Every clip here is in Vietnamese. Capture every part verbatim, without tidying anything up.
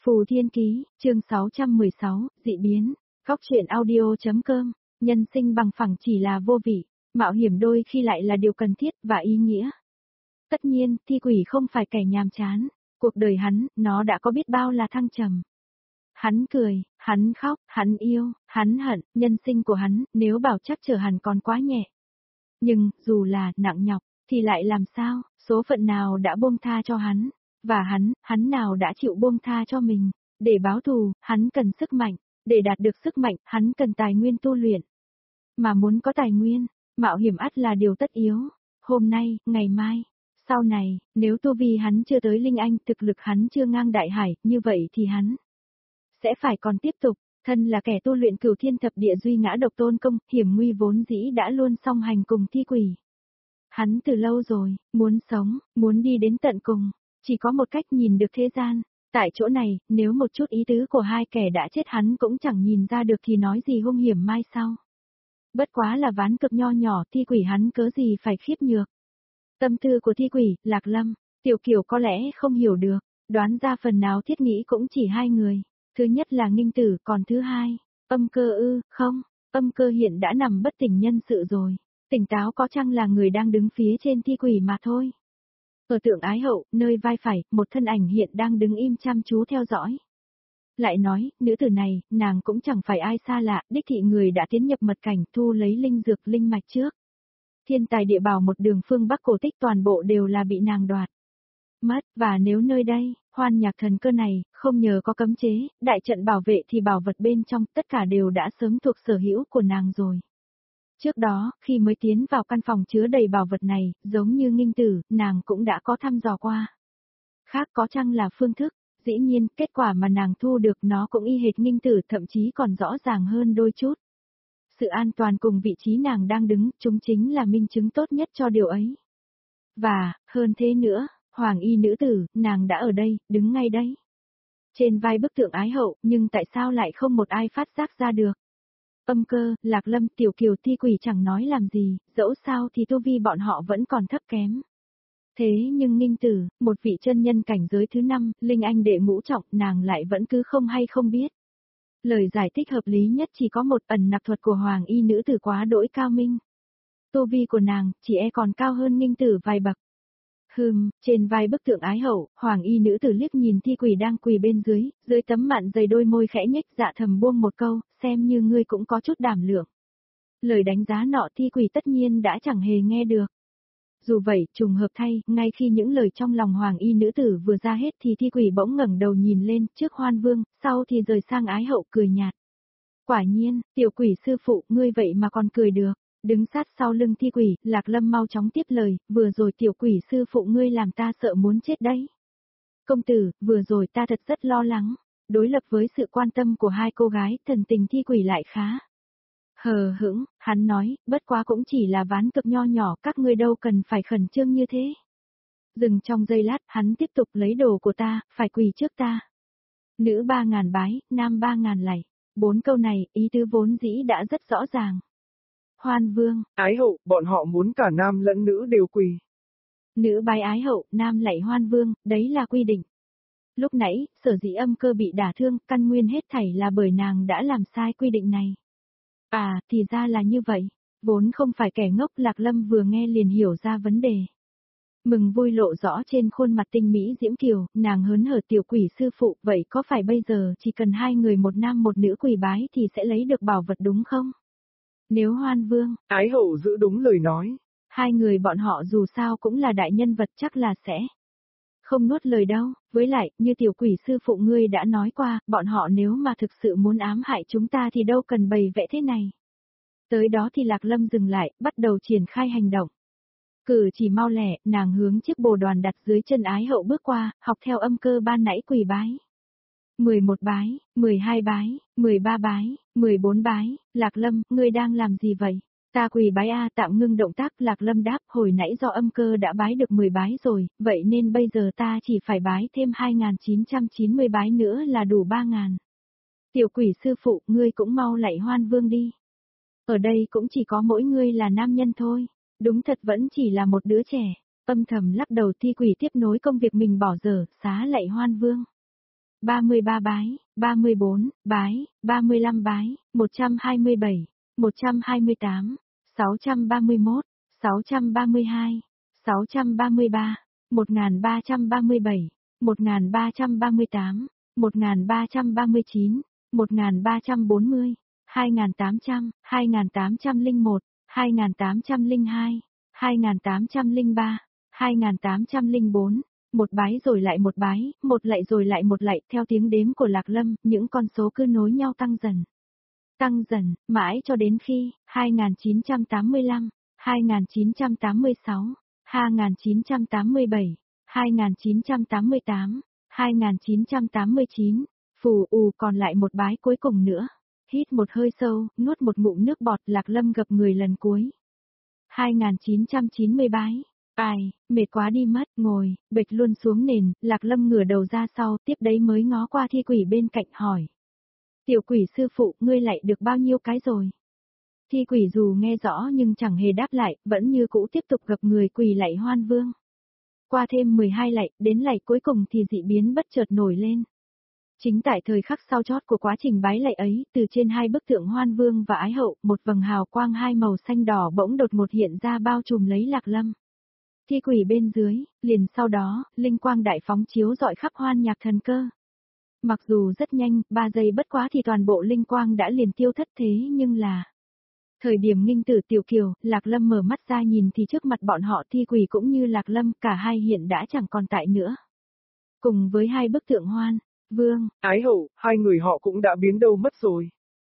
Phù Thiên Ký, chương sáu trăm mười sáu, dị biến. Góc truyện audio.com, nhân sinh bằng phẳng chỉ là vô vị, mạo hiểm đôi khi lại là điều cần thiết và ý nghĩa. Tất nhiên, thi quỷ không phải kẻ nhàm chán, cuộc đời hắn, nó đã có biết bao là thăng trầm. Hắn cười, hắn khóc, hắn yêu, hắn hận, nhân sinh của hắn, nếu bảo chắc trở hẳn còn quá nhẹ. Nhưng, dù là nặng nhọc, thì lại làm sao, số phận nào đã buông tha cho hắn, và hắn, hắn nào đã chịu buông tha cho mình. Để báo thù, hắn cần sức mạnh, để đạt được sức mạnh, hắn cần tài nguyên tu luyện. Mà muốn có tài nguyên, mạo hiểm ắt là điều tất yếu. Hôm nay, ngày mai, sau này, nếu tu vi hắn chưa tới linh anh, thực lực hắn chưa ngang đại hải, như vậy thì hắn sẽ phải còn tiếp tục. Thân là kẻ tu luyện cửu thiên thập địa duy ngã độc tôn công, hiểm nguy vốn dĩ đã luôn song hành cùng thi quỷ. Hắn từ lâu rồi, muốn sống, muốn đi đến tận cùng, chỉ có một cách nhìn được thế gian. Tại chỗ này, nếu một chút ý tứ của hai kẻ đã chết hắn cũng chẳng nhìn ra được thì nói gì hung hiểm mai sau. Bất quá là ván cực nho nhỏ, thi quỷ hắn cớ gì phải khiếp nhược. Tâm tư của thi quỷ, Lạc Lâm, Tiểu Kiều có lẽ không hiểu được, đoán ra phần nào thiết nghĩ cũng chỉ hai người. Thứ nhất là Nghinh Tử, còn thứ hai, Âm Cơ ư, không, Âm Cơ hiện đã nằm bất tỉnh nhân sự rồi, tỉnh táo có chăng là người đang đứng phía trên thi quỷ mà thôi. Ở Tượng Ái Hậu, nơi vai phải, một thân ảnh hiện đang đứng im chăm chú theo dõi. Lại nói, nữ tử này, nàng cũng chẳng phải ai xa lạ, đích thị người đã tiến nhập mật cảnh thu lấy linh dược linh mạch trước. Thiên tài địa bảo một đường phương Bắc cổ tích toàn bộ đều là bị nàng đoạt mất, và nếu nơi đây, Hoan Nhạc Thần Cơ này, không nhờ có cấm chế, đại trận bảo vệ thì bảo vật bên trong tất cả đều đã sớm thuộc sở hữu của nàng rồi. Trước đó, khi mới tiến vào căn phòng chứa đầy bảo vật này, giống như Nghinh Tử, nàng cũng đã có thăm dò qua. Khác có chăng là phương thức, dĩ nhiên, kết quả mà nàng thu được nó cũng y hệt Nghinh Tử, thậm chí còn rõ ràng hơn đôi chút. Sự an toàn cùng vị trí nàng đang đứng, chúng chính là minh chứng tốt nhất cho điều ấy. Và, hơn thế nữa, Hoàng y nữ tử, nàng đã ở đây, đứng ngay đây. Trên vai bức tượng Ái Hậu, nhưng tại sao lại không một ai phát giác ra được? Âm Cơ, Lạc Lâm, Tiểu Kiều, thi quỷ chẳng nói làm gì, dẫu sao thì tu vi bọn họ vẫn còn thấp kém. Thế nhưng Nghinh Tử, một vị chân nhân cảnh giới thứ năm, linh anh đệ ngũ trọng, nàng lại vẫn cứ không hay không biết. Lời giải thích hợp lý nhất chỉ có một, ẩn nặc thuật của Hoàng y nữ tử quá đỗi cao minh. Tu vi của nàng, chỉ e còn cao hơn Nghinh Tử vài bậc. Hừm, trên vai bức tượng Ái Hậu, Hoàng y nữ tử liếc nhìn thi quỷ đang quỳ bên dưới, dưới tấm mạn dày đôi môi khẽ nhếch, dạ thầm buông một câu, xem như ngươi cũng có chút đảm lượng. Lời đánh giá nọ thi quỷ tất nhiên đã chẳng hề nghe được. Dù vậy, trùng hợp thay, ngay khi những lời trong lòng Hoàng y nữ tử vừa ra hết thì thi quỷ bỗng ngẩng đầu nhìn lên, trước Hoan Vương, sau thì rời sang Ái Hậu cười nhạt. Quả nhiên, tiểu quỷ sư phụ, ngươi vậy mà còn cười được. Đứng sát sau lưng thi quỷ, Lạc Lâm mau chóng tiếp lời, vừa rồi tiểu quỷ sư phụ ngươi làm ta sợ muốn chết đấy. Công tử, vừa rồi ta thật rất lo lắng, đối lập với sự quan tâm của hai cô gái, thần tình thi quỷ lại khá hờ hững, hắn nói, bất quá cũng chỉ là ván cực nho nhỏ, các ngươi đâu cần phải khẩn trương như thế. Dừng trong giây lát, hắn tiếp tục lấy đồ của ta, phải quỳ trước ta. Nữ ba ngàn bái, nam ba ngàn lạy. Bốn câu này, ý tứ vốn dĩ đã rất rõ ràng. Hoan Vương, Ái Hậu, bọn họ muốn cả nam lẫn nữ đều quỳ. Nữ bái Ái Hậu, nam lạy Hoan Vương, đấy là quy định. Lúc nãy, sở dĩ Âm Cơ bị đả thương, căn nguyên hết thảy là bởi nàng đã làm sai quy định này. À, thì ra là như vậy, vốn không phải kẻ ngốc, Lạc Lâm vừa nghe liền hiểu ra vấn đề. Mừng vui lộ rõ trên khuôn mặt tinh mỹ diễm kiều, nàng hớn hở, tiểu quỷ sư phụ, vậy có phải bây giờ chỉ cần hai người một nam một nữ quỳ bái thì sẽ lấy được bảo vật đúng không? Nếu Hoan Vương, Ái Hậu giữ đúng lời nói. Hai người bọn họ dù sao cũng là đại nhân vật, chắc là sẽ không nuốt lời đâu, với lại, như tiểu quỷ sư phụ ngươi đã nói qua, bọn họ nếu mà thực sự muốn ám hại chúng ta thì đâu cần bày vẽ thế này. Tới đó thì Lạc Lâm dừng lại, bắt đầu triển khai hành động. Cử chỉ mau lẹ, nàng hướng chiếc bồ đoàn đặt dưới chân Ái Hậu bước qua, học theo Âm Cơ ban nãy quỳ bái. mười một bái, mười hai bái, mười ba bái, mười bốn bái, Lạc Lâm, ngươi đang làm gì vậy? Ta quỳ bái a, tạm ngưng động tác, Lạc Lâm đáp, hồi nãy do Âm Cơ đã bái được mười bái rồi, vậy nên bây giờ ta chỉ phải bái thêm hai nghìn chín trăm chín mươi bái nữa là đủ ba nghìn. Tiểu quỷ sư phụ, ngươi cũng mau lạy Hoan Vương đi. Ở đây cũng chỉ có mỗi ngươi là nam nhân thôi, đúng thật vẫn chỉ là một đứa trẻ. Âm thầm lắc đầu, thi quỷ tiếp nối công việc mình bỏ dở, xá lạy Hoan Vương. ba mươi ba bái, ba mươi bốn bái, ba mươi lăm bái, một trăm hai mươi bảy, một trăm hai mươi tám, sáu trăm ba mươi mốt, sáu trăm ba mươi hai, sáu trăm ba mươi ba, một nghìn ba trăm ba mươi bảy, một nghìn ba trăm ba mươi tám, một nghìn ba trăm ba mươi chín, một nghìn ba trăm bốn mươi, hai nghìn tám trăm, hai nghìn tám trăm lẻ một, hai nghìn tám trăm lẻ hai, hai nghìn tám trăm lẻ ba, hai nghìn tám trăm lẻ bốn, một bái rồi lại một bái, một lạy rồi lại một lạy, theo tiếng đếm của Lạc Lâm, những con số cứ nối nhau tăng dần. Tăng dần, mãi cho đến khi, hai nghìn chín trăm tám mươi lăm, hai nghìn chín trăm tám mươi sáu, hai nghìn chín trăm tám mươi bảy, hai nghìn chín trăm tám mươi tám, hai nghìn chín trăm tám mươi chín, phù ù còn lại một bái cuối cùng nữa. Hít một hơi sâu, nuốt một ngụm nước bọt, Lạc Lâm gập người lần cuối. hai nghìn chín trăm chín mươi bái. Ai, mệt quá đi mất, ngồi, bịch luôn xuống nền, Lạc Lâm ngửa đầu ra sau, tiếp đấy mới ngó qua thi quỷ bên cạnh hỏi. Tiểu quỷ sư phụ, ngươi lại được bao nhiêu cái rồi? Thi quỷ dù nghe rõ nhưng chẳng hề đáp lại, vẫn như cũ tiếp tục gập người quỳ lạy Hoan Vương. Qua thêm mười hai lạy, đến lạy cuối cùng thì dị biến bất chợt nổi lên. Chính tại thời khắc sau chót của quá trình bái lạy ấy, từ trên hai bức tượng Hoan Vương và Ái Hậu, một vầng hào quang hai màu xanh đỏ bỗng đột ngột hiện ra bao trùm lấy Lạc Lâm. Thi quỷ bên dưới, liền sau đó, linh quang đại phóng chiếu rọi khắp Hoan Nhạc Thần Cơ. Mặc dù rất nhanh, ba giây bất quá thì toàn bộ linh quang đã liền tiêu thất thế nhưng là... Thời điểm nghinh tử Tiểu Kiều, Lạc Lâm mở mắt ra nhìn thì trước mặt bọn họ thi quỷ cũng như Lạc Lâm, cả hai hiện đã chẳng còn tại nữa. Cùng với hai bức tượng Hoan, Vương, Ái Hậu, hai người họ cũng đã biến đâu mất rồi.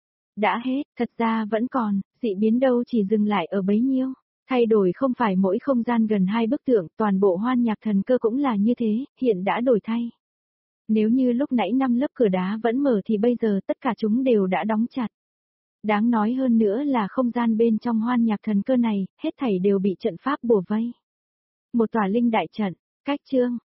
Đã hết, thật ra vẫn còn, dị biến đâu chỉ dừng lại ở bấy nhiêu. Thay đổi không phải mỗi không gian gần hai bức tượng, toàn bộ Hoan Nhạc Thần Cơ cũng là như thế, hiện đã đổi thay. Nếu như lúc nãy năm lớp cửa đá vẫn mở thì bây giờ tất cả chúng đều đã đóng chặt. Đáng nói hơn nữa là không gian bên trong Hoan Nhạc Thần Cơ này, hết thảy đều bị trận pháp bủa vây. Một tòa linh đại trận, cách chương,